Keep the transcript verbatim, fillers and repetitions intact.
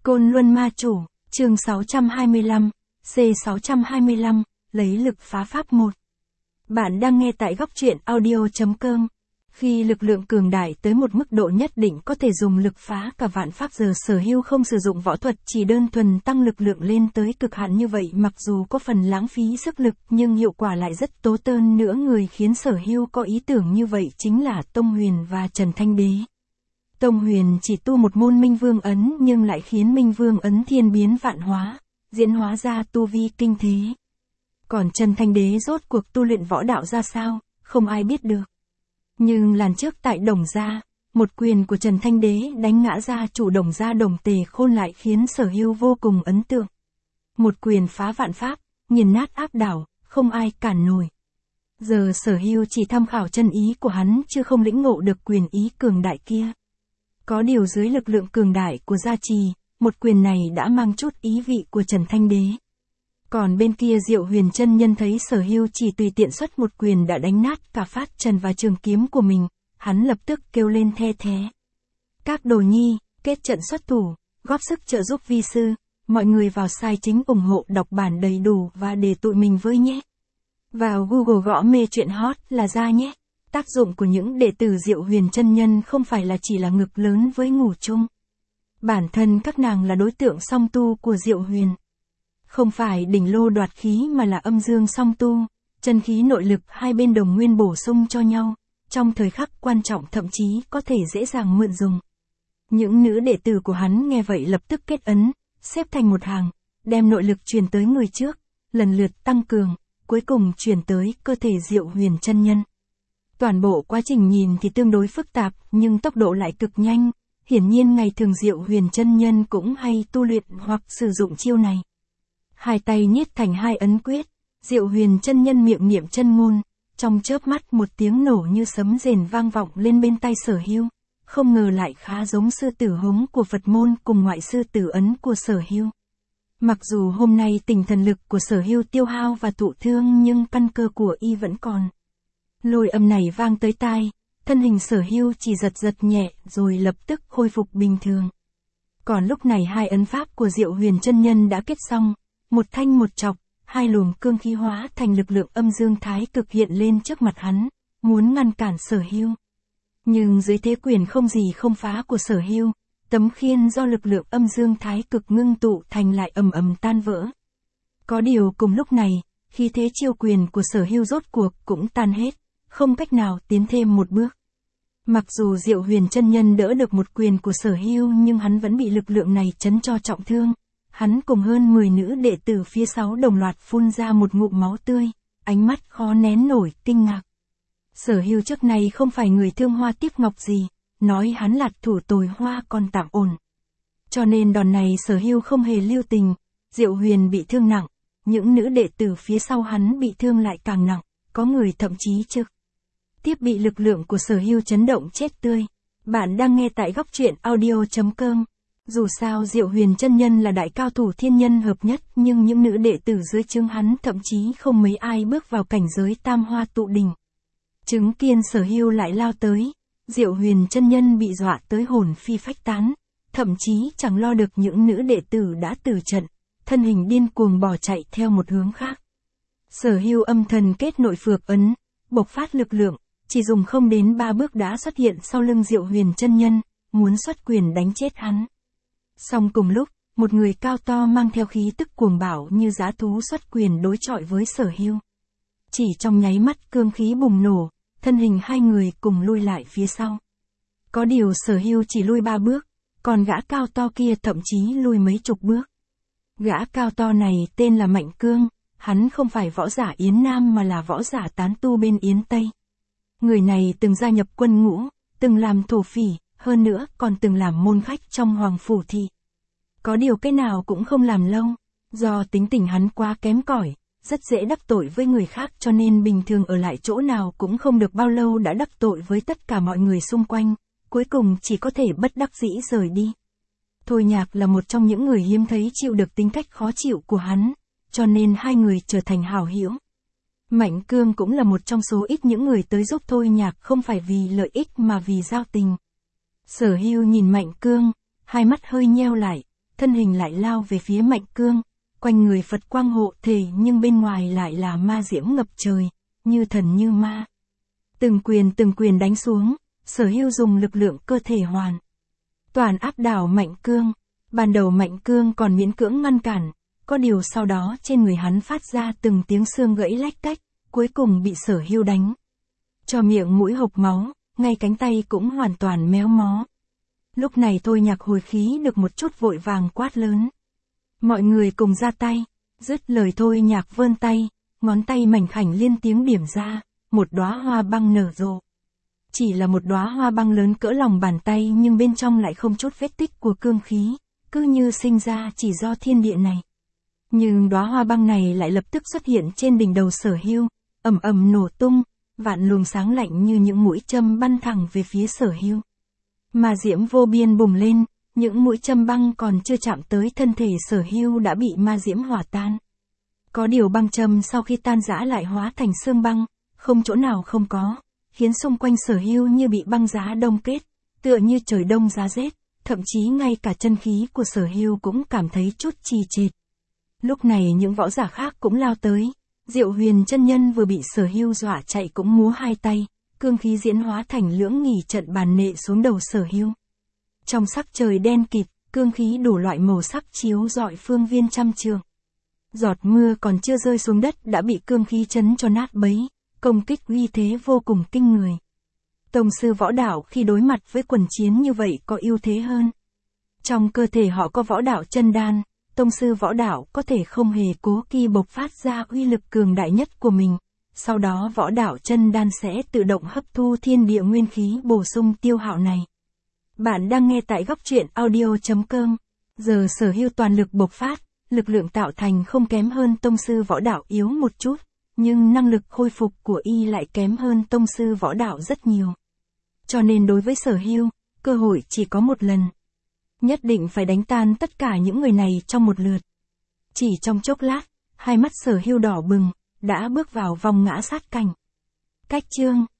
Côn Luân Ma Chủ, chương sáu trăm hai mươi lăm, C sáu trăm hai mươi lăm, lấy lực phá pháp một. Bạn đang nghe tại góc truyện audio chấm com. Khi lực lượng cường đại tới một mức độ nhất định có thể dùng lực phá cả vạn pháp, giờ Sở Hưu không sử dụng võ thuật, chỉ đơn thuần tăng lực lượng lên tới cực hạn như vậy, mặc dù có phần lãng phí sức lực nhưng hiệu quả lại rất tốt hơn nữa. Người khiến Sở Hưu có ý tưởng như vậy chính là Tông Huyền và Trần Thanh Đế. Tông Huyền chỉ tu một môn Minh Vương ấn nhưng lại khiến Minh Vương ấn thiên biến vạn hóa, diễn hóa ra tu vi kinh thế. Còn Trần Thanh Đế rốt cuộc tu luyện võ đạo ra sao, không ai biết được. Nhưng lần trước tại Đồng Gia, một quyền của Trần Thanh Đế đánh ngã gia chủ Đồng Gia Đồng Tề Khôn lại khiến Sở Hưu vô cùng ấn tượng. Một quyền phá vạn pháp, nghiền nát áp đảo, không ai cản nổi. Giờ Sở Hưu chỉ tham khảo chân ý của hắn chứ không lĩnh ngộ được quyền ý cường đại kia. Có điều dưới lực lượng cường đại của gia trì, một quyền này đã mang chút ý vị của Trần Thanh Đế. Còn bên kia Diệu Huyền chân nhân thấy Sở Hưu chỉ tùy tiện xuất một quyền đã đánh nát cả phát trần và trường kiếm của mình, hắn lập tức kêu lên the thé. Các đồ nhi, kết trận xuất thủ, góp sức trợ giúp vi sư, mọi người vào sai chính ủng hộ đọc bản đầy đủ và để tụi mình với nhé. Vào Google gõ mê truyện hot là ra nhé. Tác dụng của những đệ tử Diệu Huyền chân nhân không phải là chỉ là ngực lớn với ngủ chung. Bản thân các nàng là đối tượng song tu của Diệu Huyền. Không phải đỉnh lô đoạt khí mà là âm dương song tu, chân khí nội lực hai bên đồng nguyên bổ sung cho nhau, trong thời khắc quan trọng thậm chí có thể dễ dàng mượn dùng. Những nữ đệ tử của hắn nghe vậy lập tức kết ấn, xếp thành một hàng, đem nội lực truyền tới người trước, lần lượt tăng cường, cuối cùng truyền tới cơ thể Diệu Huyền chân nhân. Toàn bộ quá trình nhìn thì tương đối phức tạp, nhưng tốc độ lại cực nhanh, hiển nhiên ngày thường Diệu Huyền chân nhân cũng hay tu luyện hoặc sử dụng chiêu này. Hai tay niết thành hai ấn quyết, Diệu Huyền chân nhân miệng niệm chân ngôn, trong chớp mắt một tiếng nổ như sấm rền vang vọng lên bên tai Sở Hưu, không ngờ lại khá giống sư tử hống của Phật môn cùng ngoại sư tử ấn của Sở Hưu. Mặc dù hôm nay tinh thần lực của Sở Hưu tiêu hao và thụ thương nhưng căn cơ của y vẫn còn. Lôi âm này vang tới tai, thân hình Sở Hưu chỉ giật giật nhẹ rồi lập tức khôi phục bình thường. Còn lúc này hai ấn pháp của Diệu Huyền chân nhân đã kết xong, một thanh một trọc, hai luồng cương khí hóa thành lực lượng âm dương thái cực hiện lên trước mặt hắn, muốn ngăn cản Sở Hưu. Nhưng dưới thế quyền không gì không phá của Sở Hưu, tấm khiên do lực lượng âm dương thái cực ngưng tụ thành lại ầm ầm tan vỡ. Có điều cùng lúc này, khi thế chiêu quyền của Sở Hưu rốt cuộc cũng tan hết, không cách nào tiến thêm một bước. Mặc dù Diệu Huyền chân nhân đỡ được một quyền của Sở Hưu nhưng hắn vẫn bị lực lượng này chấn cho trọng thương. Hắn cùng hơn mười nữ đệ tử phía sau đồng loạt phun ra một ngụm máu tươi, ánh mắt khó nén nổi kinh ngạc. Sở Hưu trước này không phải người thương hoa tiếc ngọc gì, nói hắn lạt thủ tồi hoa còn tạm ổn. Cho nên đòn này Sở Hưu không hề lưu tình, Diệu Huyền bị thương nặng, những nữ đệ tử phía sau hắn bị thương lại càng nặng, có người thậm chí trực tiếp bị lực lượng của Sở Hưu chấn động chết tươi. Bạn đang nghe tại góc truyện audio chấm com. Dù sao Diệu Huyền chân nhân là đại cao thủ thiên nhân hợp nhất nhưng những nữ đệ tử dưới trướng hắn thậm chí không mấy ai bước vào cảnh giới tam hoa tụ đỉnh. Chứng kiến Sở Hưu lại lao tới, Diệu Huyền chân nhân bị dọa tới hồn phi phách tán, thậm chí chẳng lo được những nữ đệ tử đã tử trận, thân hình điên cuồng bỏ chạy theo một hướng khác. Sở Hưu âm thần kết nội phược ấn, bộc phát lực lượng, chỉ dùng không đến ba bước đã xuất hiện sau lưng Diệu Huyền chân nhân, muốn xuất quyền đánh chết hắn. Song cùng lúc, một người cao to mang theo khí tức cuồng bạo như dã thú xuất quyền đối chọi với Sở Hưu. Chỉ trong nháy mắt cương khí bùng nổ, thân hình hai người cùng lui lại phía sau. Có điều Sở Hưu chỉ lui ba bước, còn gã cao to kia thậm chí lui mấy chục bước. Gã cao to này tên là Mạnh Cương, hắn không phải võ giả Yến Nam mà là võ giả tán tu bên Yến Tây. Người này từng gia nhập quân ngũ, từng làm thổ phỉ, hơn nữa còn từng làm môn khách trong Hoàng Phủ Thị. Có điều cái nào cũng không làm lâu, do tính tình hắn quá kém cỏi, rất dễ đắc tội với người khác cho nên bình thường ở lại chỗ nào cũng không được bao lâu đã đắc tội với tất cả mọi người xung quanh, cuối cùng chỉ có thể bất đắc dĩ rời đi. Thôi Nhạc là một trong những người hiếm thấy chịu được tính cách khó chịu của hắn, cho nên hai người trở thành hảo hữu. Mạnh Cương cũng là một trong số ít những người tới giúp Thôi Nhạc không phải vì lợi ích mà vì giao tình. Sở Hưu nhìn Mạnh Cương, hai mắt hơi nheo lại, thân hình lại lao về phía Mạnh Cương, quanh người Phật quang hộ thể nhưng bên ngoài lại là ma diễm ngập trời, như thần như ma. Từng quyền từng quyền đánh xuống, Sở Hưu dùng lực lượng cơ thể hoàn toàn áp đảo Mạnh Cương. Ban đầu Mạnh Cương còn miễn cưỡng ngăn cản, có điều sau đó trên người hắn phát ra từng tiếng xương gãy lách cách, cuối cùng bị Sở Hưu đánh cho miệng mũi hộc máu, ngay cánh tay cũng hoàn toàn méo mó. Lúc này Thôi Nhạc hồi khí được một chút vội vàng quát lớn. Mọi người cùng ra tay, dứt lời Thôi Nhạc vươn tay, ngón tay mảnh khảnh liên tiếng điểm ra, một đóa hoa băng nở rộ. Chỉ là một đóa hoa băng lớn cỡ lòng bàn tay nhưng bên trong lại không chút vết tích của cương khí, cứ như sinh ra chỉ do thiên địa này. Nhưng đóa hoa băng này lại lập tức xuất hiện trên đỉnh đầu Sở Hưu, ầm ầm nổ tung, vạn luồng sáng lạnh như những mũi châm bắn thẳng về phía Sở Hưu. Ma diễm vô biên bùng lên, những mũi châm băng còn chưa chạm tới thân thể Sở Hưu đã bị ma diễm hỏa tan. Có điều băng châm sau khi tan rã lại hóa thành xương băng, không chỗ nào không có, khiến xung quanh Sở Hưu như bị băng giá đông kết, tựa như trời đông giá rét, thậm chí ngay cả chân khí của Sở Hưu cũng cảm thấy chút trì trệt. Lúc này những võ giả khác cũng lao tới, Diệu Huyền chân nhân vừa bị Sở Hưu dọa chạy cũng múa hai tay, cương khí diễn hóa thành lưỡng nghỉ trận bàn nệ xuống đầu Sở Hưu. Trong sắc trời đen kịt, cương khí đủ loại màu sắc chiếu rọi phương viên trăm trường. Giọt mưa còn chưa rơi xuống đất đã bị cương khí chấn cho nát bấy, công kích uy thế vô cùng kinh người. Tông sư võ đạo khi đối mặt với quần chiến như vậy có ưu thế hơn. Trong cơ thể họ có võ đạo chân đan, tông sư võ đạo có thể không hề cố kỳ bộc phát ra uy lực cường đại nhất của mình. Sau đó võ đạo chân đan sẽ tự động hấp thu thiên địa nguyên khí bổ sung tiêu hao này. Bạn đang nghe tại góc truyện audio chấm com. Giờ Sở Hưu toàn lực bộc phát, lực lượng tạo thành không kém hơn tông sư võ đạo yếu một chút, nhưng năng lực khôi phục của y lại kém hơn tông sư võ đạo rất nhiều. Cho nên đối với Sở Hưu, cơ hội chỉ có một lần. Nhất định phải đánh tan tất cả những người này trong một lượt. Chỉ trong chốc lát, hai mắt Sở Hưu đỏ bừng, đã bước vào vòng ngã sát cảnh. Cách chương